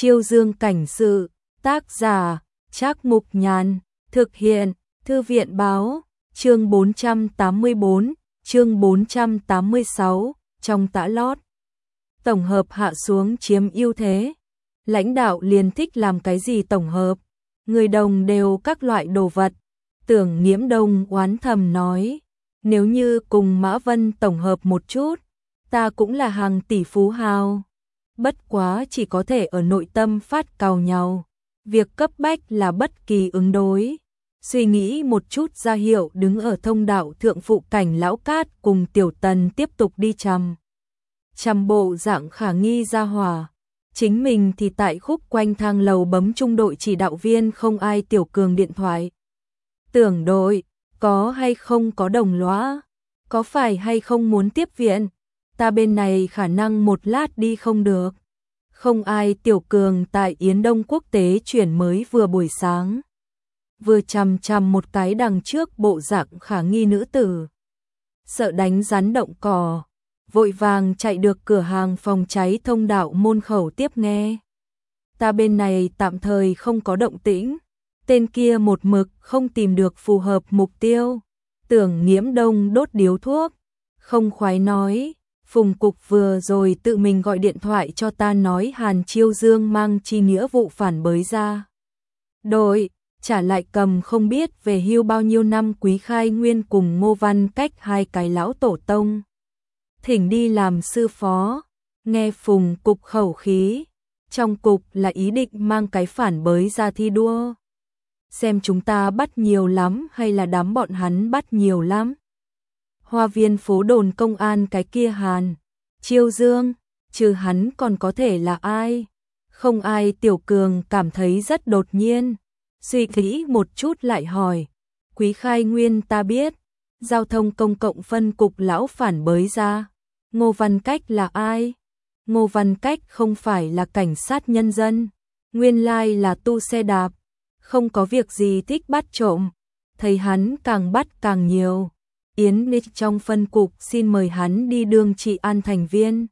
Chiêu Dương cảnh sự, tác giả, Trác Mục Nhàn, thực hiện, Thư viện báo, chương 484, chương 486, trong tã lót. Tổng hợp hạ xuống chiếm ưu thế. Lãnh đạo liền thích làm cái gì tổng hợp, người đồng đều các loại đồ vật. Tưởng Nghiễm Đông oán thầm nói, nếu như cùng Mã Vân tổng hợp một chút, ta cũng là hàng tỷ phú hào. Bất quá chỉ có thể ở nội tâm phát càu nhau. Việc cấp bách là bất kỳ ứng đối. Suy nghĩ một chút ra hiệu đứng ở thông đạo thượng phụ cảnh Lão Cát cùng Tiểu Tần tiếp tục đi chằm bộ dạng khả nghi ra hỏa. Chính mình thì tại khúc quanh thang lầu bấm trung đội chỉ đạo viên không ai Tiểu Cường điện thoại. Tưởng đội, có hay không có đồng lõa? Có phải hay không muốn tiếp viện? Ta bên này khả năng một lát đi không được. Không ai Tiểu Cường tại Yến Đông Quốc tế chuyển mới vừa buổi sáng. Vừa chằm một cái đằng trước bộ dạng khả nghi nữ tử. Sợ đánh rắn động cỏ, vội vàng chạy được cửa hàng phòng cháy thông đạo môn khẩu tiếp nghe. Ta bên này tạm thời không có động tĩnh. Tên kia một mực không tìm được phù hợp mục tiêu. Tưởng Nghiễm Đông đốt điếu thuốc, không khoái nói, Phùng Cục vừa rồi tự mình gọi điện thoại cho ta nói Hàn Chiêu Dương mang chi nghĩa vụ phản bới ra. Đội, trả lại cầm không biết về hưu bao nhiêu năm Quý Khai Nguyên cùng Ngô Văn Cách hai cái lão tổ tông. Thỉnh đi làm sư phó, nghe Phùng Cục khẩu khí, trong cục là ý định mang cái phản bới ra thi đua. Xem chúng ta bắt nhiều lắm hay là đám bọn hắn bắt nhiều lắm. Hoa viên phố đồn công an cái kia Hàn Chiêu Dương, trừ hắn còn có thể là ai? Không ai. Tiểu Cường cảm thấy rất đột nhiên, suy nghĩ một chút lại hỏi, Quý Khai Nguyên ta biết, giao thông công cộng phân cục lão phản bới ra. Ngô Văn Cách là ai? Ngô Văn Cách không phải là cảnh sát nhân dân, nguyên lai là tu xe đạp, không có việc gì thích bắt trộm, thấy hắn càng bắt càng nhiều. Yến Nịch trong phân cục xin mời hắn đi đương trị an thành viên.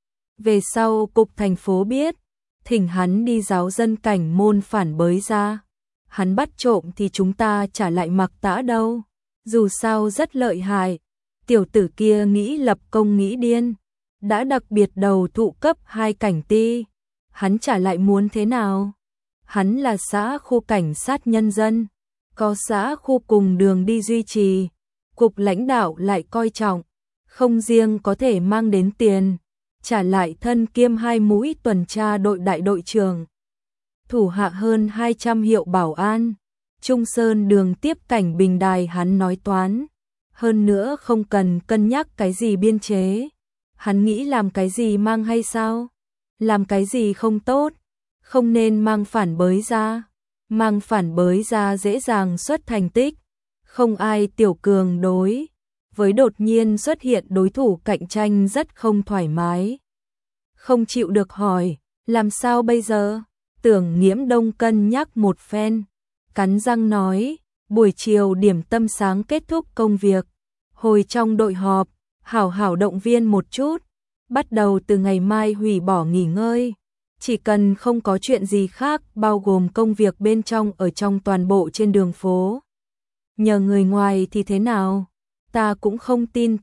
Về sau cục thành phố biết, thỉnh hắn đi giáo dân cảnh môn phản bới ra. Hắn bắt trộm thì chúng ta trả lại mặc tã đâu. Dù sao rất lợi hại. Tiểu tử kia nghĩ lập công nghĩ điên. Đã đặc biệt đầu thụ cấp 2 cảnh ti. Hắn trả lại muốn thế nào? Hắn là xã khu cảnh sát nhân dân. Có xã khu cùng đường đi duy trì. Cục lãnh đạo lại coi trọng, không riêng có thể mang đến tiền, trả lại thân kiêm 2 mũi tuần tra đội đại đội trưởng. Thủ hạ hơn 200 hiệu bảo an, Trung Sơn đường tiếp cảnh bình đài hắn nói toán. Hơn nữa không cần cân nhắc cái gì biên chế. Hắn nghĩ làm cái gì mang hay sao? Làm cái gì không tốt? Không nên mang phản bới ra. Mang phản bới ra dễ dàng xuất thành tích. Không ai. Tiểu Cường đối với đột nhiên xuất hiện đối thủ cạnh tranh rất không thoải mái. Không chịu được hỏi, làm sao bây giờ? Tưởng Nghiễm Đông cân nhắc một phen, cắn răng nói, buổi chiều điểm tâm sáng kết thúc công việc, hồi trong đội họp, hảo động viên một chút, bắt đầu từ ngày mai hủy bỏ nghỉ ngơi. Chỉ cần không có chuyện gì khác bao gồm công việc bên trong ở trong toàn bộ trên đường phố. Nhờ người ngoài thì thế nào? Ta cũng không tin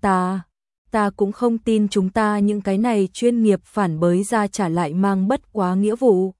ta cũng không tin chúng ta những cái này chuyên nghiệp phản bới ra trả lại mang bất quá nghĩa vụ.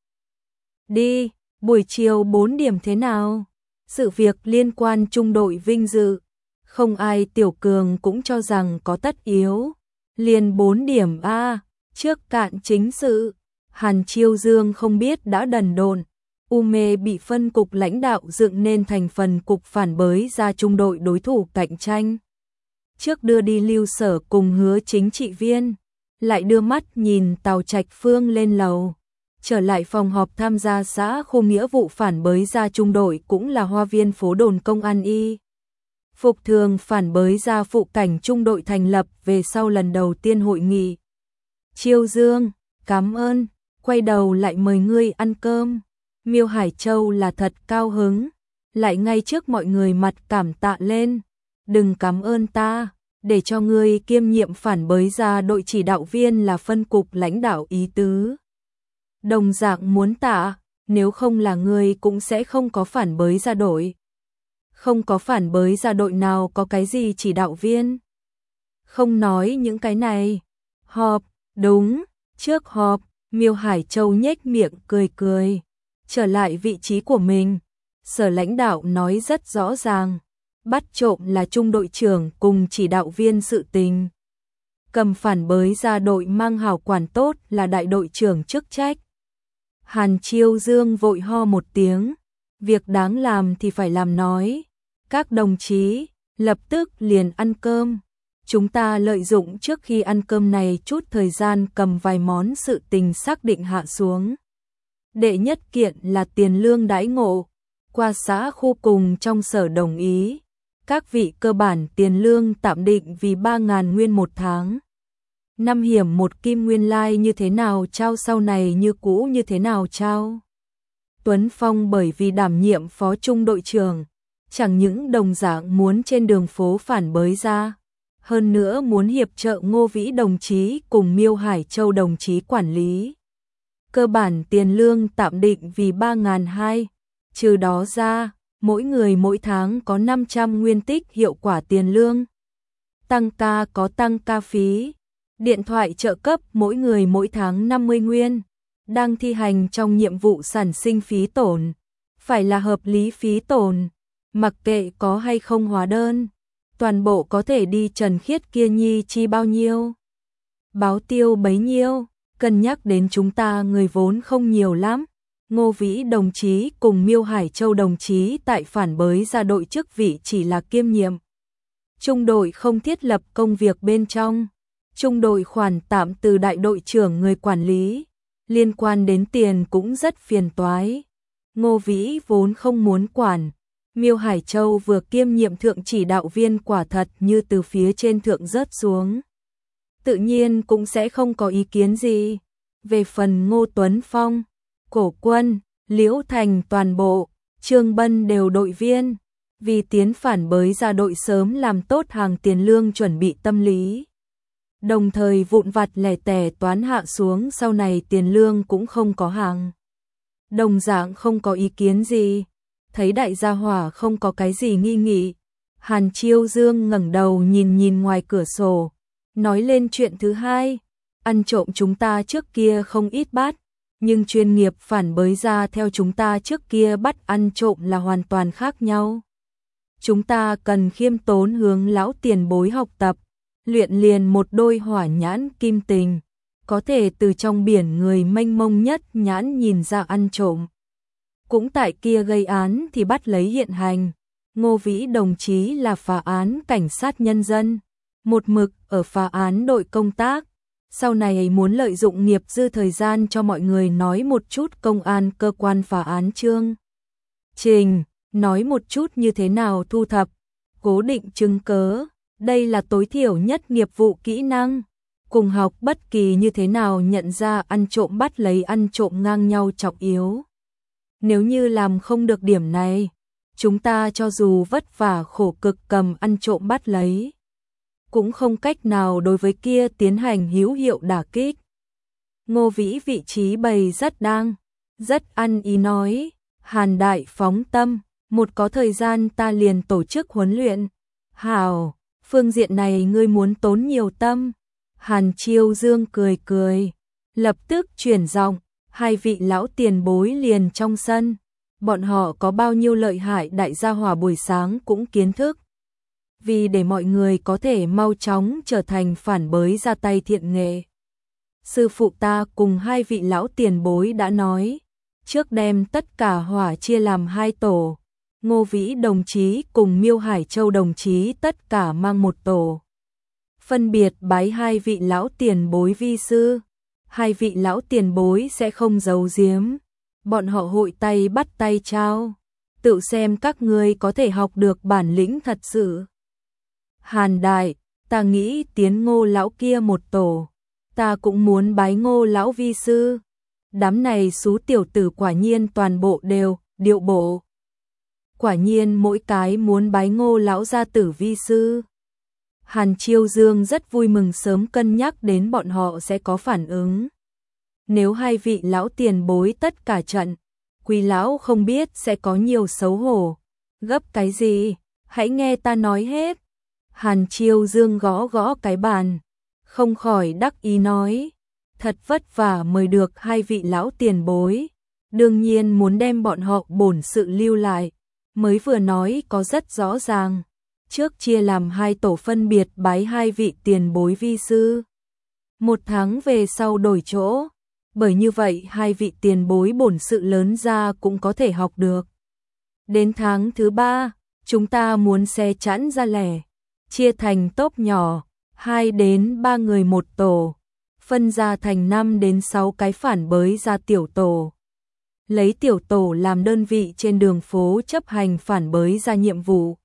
Đi, buổi chiều 4 điểm thế nào? Sự việc liên quan trung đội vinh dự. Không ai. Tiểu Cường cũng cho rằng có tất yếu. Liền 4 điểm a, trước cạn chính sự. Hàn Chiêu Dương không biết đã đần độn. Mê bị phân cục lãnh đạo dựng nên thành phần cục phản bới ra trung đội đối thủ cạnh tranh. Trước đưa đi Lưu Sở cùng Hứa chính trị viên, lại đưa mắt nhìn Tào Trạch Phương lên lầu. Trở lại phòng họp tham gia xã khu nghĩa vụ phản bới ra trung đội cũng là hoa viên phố đồn công an y. Phục thường phản bới ra phụ cảnh trung đội thành lập về sau lần đầu tiên hội nghị. Chiêu Dương, cảm ơn, quay đầu lại mời ngươi ăn cơm. Miêu Hải Châu là thật cao hứng, lại ngay trước mọi người mặt cảm tạ lên. Đừng cảm ơn ta, để cho ngươi kiêm nhiệm phản bới ra đội chỉ đạo viên là phân cục lãnh đạo ý tứ. đồng dạng muốn tạ, nếu không là người cũng sẽ không có phản bới ra đội. Không có phản bới ra đội nào có cái gì chỉ đạo viên. Không nói những cái này. Họp, đúng, trước họp, Miêu Hải Châu nhếch miệng cười cười. Trở lại vị trí của mình, Sở lãnh đạo nói rất rõ ràng. Bắt trộm là trung đội trưởng cùng chỉ đạo viên sự tình. Cầm phản bới ra đội mang hảo quản tốt là đại đội trưởng chức trách. Hàn Chiêu Dương vội ho một tiếng. Việc đáng làm thì phải làm nói. Các đồng chí, lập tức liền ăn cơm. Chúng ta lợi dụng trước khi ăn cơm này chút thời gian cầm vài món sự tình xác định hạ xuống. Đệ nhất kiện là tiền lương đãi ngộ. Qua xã khu cùng trong sở đồng ý. Các vị cơ bản tiền lương tạm định vì 3.000 nguyên một tháng. 5 hiểm 1 kim nguyên lai như thế nào trao sau này như cũ như thế nào trao. Tuấn Phong bởi vì đảm nhiệm phó trung đội trưởng, chẳng những đồng dạng muốn trên đường phố phản bới ra, hơn nữa muốn hiệp trợ Ngô Vĩ đồng chí cùng Miêu Hải Châu đồng chí quản lý. Cơ bản tiền lương tạm định vì 3.200, trừ đó ra, mỗi người mỗi tháng có 500 nguyên tích hiệu quả tiền lương. Tăng ca có tăng ca phí. Điện thoại trợ cấp mỗi người mỗi tháng 50 nguyên. Đang thi hành trong nhiệm vụ sản sinh phí tổn. Phải là hợp lý phí tổn. Mặc kệ có hay không hóa đơn. Toàn bộ có thể đi trần khiết kia nhi chi bao nhiêu. Báo tiêu bấy nhiêu. Cân nhắc đến chúng ta người vốn không nhiều lắm. Ngô Vĩ đồng chí cùng Miêu Hải Châu đồng chí tại phản bới ra đội chức vị chỉ là kiêm nhiệm. Trung đội không thiết lập công việc bên trong. Trung đội khoản tạm từ đại đội trưởng người quản lý. Liên quan đến tiền cũng rất phiền toái. Ngô Vĩ vốn không muốn quản. Miêu Hải Châu vừa kiêm nhiệm thượng chỉ đạo viên quả thật như từ phía trên thượng rớt xuống. Tự nhiên cũng sẽ không có ý kiến gì. Về phần Ngô Tuấn Phong, Cổ Quân, Liễu Thành toàn bộ, Trương Bân đều đội viên. Vì tiến phản bới ra đội sớm làm tốt hàng tiền lương chuẩn bị tâm lý. Đồng thời vụn vặt lẻ tẻ toán hạ xuống sau này tiền lương cũng không có hàng. Đồng dạng không có ý kiến gì. Thấy đại gia hỏa không có cái gì nghi nghị. Hàn Chiêu Dương ngẩng đầu nhìn nhìn ngoài cửa sổ. Nói lên chuyện thứ hai. Ăn trộm chúng ta trước kia không ít bắt. Nhưng chuyên nghiệp phản bới ra theo chúng ta trước kia bắt ăn trộm là hoàn toàn khác nhau. Chúng ta cần khiêm tốn hướng lão tiền bối học tập. Luyện liền một đôi hỏa nhãn kim tình, có thể từ trong biển người mênh mông nhất nhãn nhìn ra ăn trộm. Cũng tại kia gây án thì bắt lấy hiện hành. Ngô Vĩ đồng chí là phá án cảnh sát nhân dân, một mực ở phá án đội công tác. Sau này muốn lợi dụng nghiệp dư thời gian cho mọi người nói một chút công an cơ quan phá án chương trình, nói một chút như thế nào thu thập, cố định chứng cớ. Đây là tối thiểu nhất nghiệp vụ kỹ năng. Cùng học bất kỳ như thế nào nhận ra ăn trộm bắt lấy ăn trộm ngang nhau trọng yếu. Nếu như làm không được điểm này, chúng ta cho dù vất vả khổ cực cầm ăn trộm bắt lấy, cũng không cách nào đối với kia tiến hành hữu hiệu đả kích. Ngô Vĩ vị trí bày rất đang, rất ăn ý nói, Hàn đại phóng tâm, một có thời gian ta liền tổ chức huấn luyện. Hảo, phương diện này ngươi muốn tốn nhiều tâm. Hàn Chiêu Dương cười cười, lập tức chuyển giọng, hai vị lão tiền bối liền trong sân. Bọn họ có bao nhiêu lợi hại đại gia hỏa buổi sáng cũng kiến thức. Vì để mọi người có thể mau chóng trở thành phản bới ra tay thiện nghệ. Sư phụ ta cùng hai vị lão tiền bối đã nói, trước đem tất cả hỏa chia làm hai tổ. Ngô Vĩ đồng chí cùng Miêu Hải Châu đồng chí tất cả mang một tổ. Phân biệt bái hai vị lão tiền bối vi sư. Hai vị lão tiền bối sẽ không giấu giếm. Bọn họ hội tay bắt tay trao. Tự xem các ngươi có thể học được bản lĩnh thật sự. Hàn đại, ta nghĩ tiến Ngô lão kia một tổ. Ta cũng muốn bái Ngô lão vi sư. Đám này xú tiểu tử quả nhiên toàn bộ đều điệu bộ. Quả nhiên mỗi cái muốn bái Ngô lão gia tử vi sư. Hàn Chiêu Dương rất vui mừng sớm cân nhắc đến bọn họ sẽ có phản ứng. nếu hai vị lão tiền bối tất cả trận, Quý lão không biết sẽ có nhiều xấu hổ. Gấp cái gì, hãy nghe ta nói hết. Hàn Chiêu Dương gõ gõ cái bàn, không khỏi đắc ý nói, thật vất vả mời được hai vị lão tiền bối, đương nhiên muốn đem bọn họ bổn sự lưu lại, mới vừa nói có rất rõ ràng, trước chia làm hai tổ phân biệt bái hai vị tiền bối vi sư. 1 tháng về sau đổi chỗ, bởi như vậy hai vị tiền bối bổn sự lớn ra cũng có thể học được. Đến tháng thứ 3, chúng ta muốn xe chẵn ra lẻ, chia thành tốp nhỏ, 2 đến 3 người một tổ, phân ra thành 5 đến 6 cái phản bới ra tiểu tổ. Lấy tiểu tổ làm đơn vị trên đường phố chấp hành phản bới ra nhiệm vụ.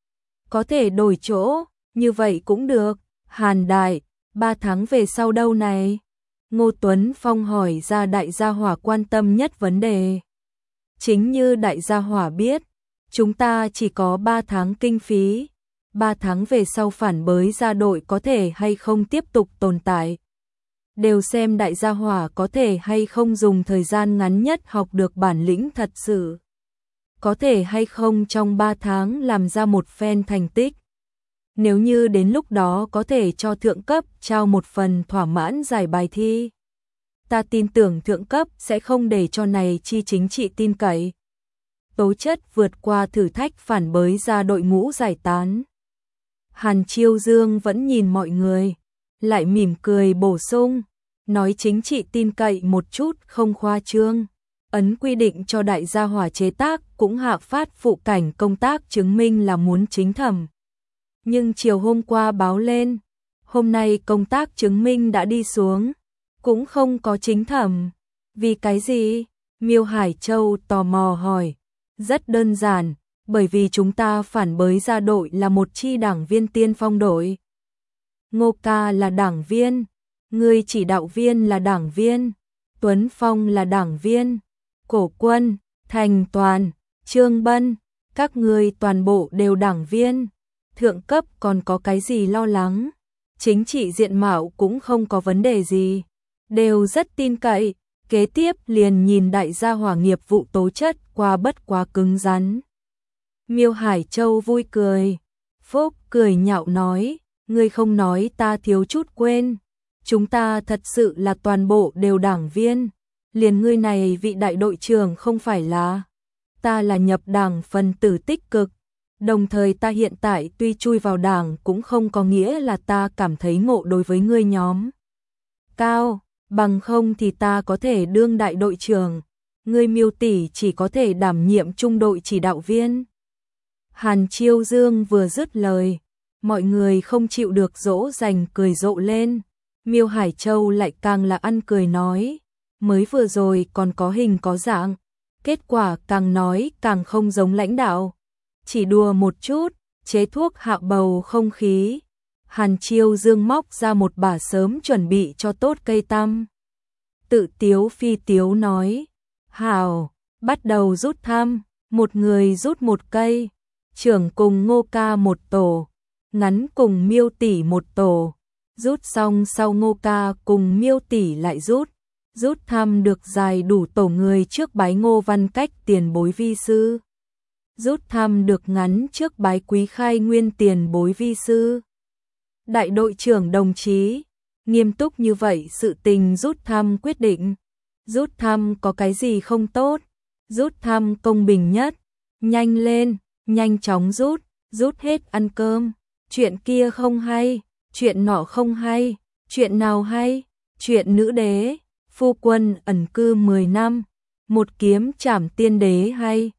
Có thể đổi chỗ, như vậy cũng được. Hàn đại, 3 tháng về sau đâu này? Ngô Tuấn Phong hỏi ra đại gia hỏa quan tâm nhất vấn đề. Chính như đại gia hỏa biết, chúng ta chỉ có 3 tháng kinh phí. 3 tháng về sau phản bới ra đội có thể hay không tiếp tục tồn tại. Đều xem đại gia hỏa có thể hay không dùng thời gian ngắn nhất học được bản lĩnh thật sự. Có thể hay không trong 3 tháng làm ra một phen thành tích. Nếu như đến lúc đó có thể cho thượng cấp trao một phần thỏa mãn giải bài thi. Ta tin tưởng thượng cấp sẽ không để cho này chi chính trị tin cậy. Tố chất vượt qua thử thách phản bới ra đội ngũ giải tán. Hàn Chiêu Dương vẫn nhìn mọi người, lại mỉm cười bổ sung, nói chính trị tin cậy một chút không khoa trương. Ấn quy định cho đại gia hỏa chế tác cũng hạ phát phụ cảnh công tác chứng minh là muốn chính thẩm. Nhưng chiều hôm qua báo lên, hôm nay công tác chứng minh đã đi xuống, cũng không có chính thẩm. Vì cái gì? Miêu Hải Châu tò mò hỏi. Rất đơn giản, bởi vì chúng ta phản bới ra đội là một chi đảng viên tiên phong đội. Ngô ca là đảng viên, người chỉ đạo viên là đảng viên, Tuấn Phong là đảng viên, Cổ Quân, Thành Toàn, Trương Bân, các người toàn bộ đều đảng viên. Thượng cấp còn có cái gì lo lắng? Chính trị diện mạo cũng không có vấn đề gì, đều rất tin cậy. Kế tiếp liền nhìn đại gia hỏa nghiệp vụ tố chất qua bất quá cứng rắn. Miêu Hải Châu vui cười, Phúc cười nhạo nói, ngươi không nói ta thiếu chút quên, chúng ta thật sự là toàn bộ đều đảng viên, liền ngươi này vị đại đội trưởng không phải là, ta là nhập đảng phần tử tích cực, đồng thời ta hiện tại tuy chui vào đảng cũng không có nghĩa là ta cảm thấy ngộ đối với ngươi nhóm cao. Bằng không thì ta có thể đương đại đội trưởng, ngươi Miêu tỷ chỉ có thể đảm nhiệm trung đội chỉ đạo viên. Hàn Chiêu Dương vừa dứt lời, mọi người không chịu được dỗ dành cười rộ lên. Miêu Hải Châu lại càng là ăn cười nói, mới vừa rồi còn có hình có dạng, kết quả càng nói càng không giống lãnh đạo. Chỉ đùa một chút, chế thuốc hạ bầu không khí. Hàn Chiêu Dương móc ra một bả sớm chuẩn bị cho tốt cây tăm. Tự tiếu phi tiếu nói, hào, bắt đầu rút thăm, một người rút một cây, trưởng cùng Ngô ca một tổ, ngắn cùng Miêu tỷ một tổ, rút xong sau Ngô ca cùng Miêu tỷ lại rút thăm được dài đủ tổ người trước bái Ngô Văn Cách tiền bối vi sư. Rút thăm được ngắn trước bái Quý Khai Nguyên tiền bối vi sư. Đại đội trưởng đồng chí, nghiêm túc như vậy sự tình rút thăm quyết định. Rút thăm có cái gì không tốt? Rút thăm công bình nhất. Nhanh lên, nhanh chóng rút hết ăn cơm. Chuyện kia không hay, chuyện nọ không hay, chuyện nào hay? Chuyện nữ đế, phu quân ẩn cư 10 năm, một kiếm trảm tiên đế hay?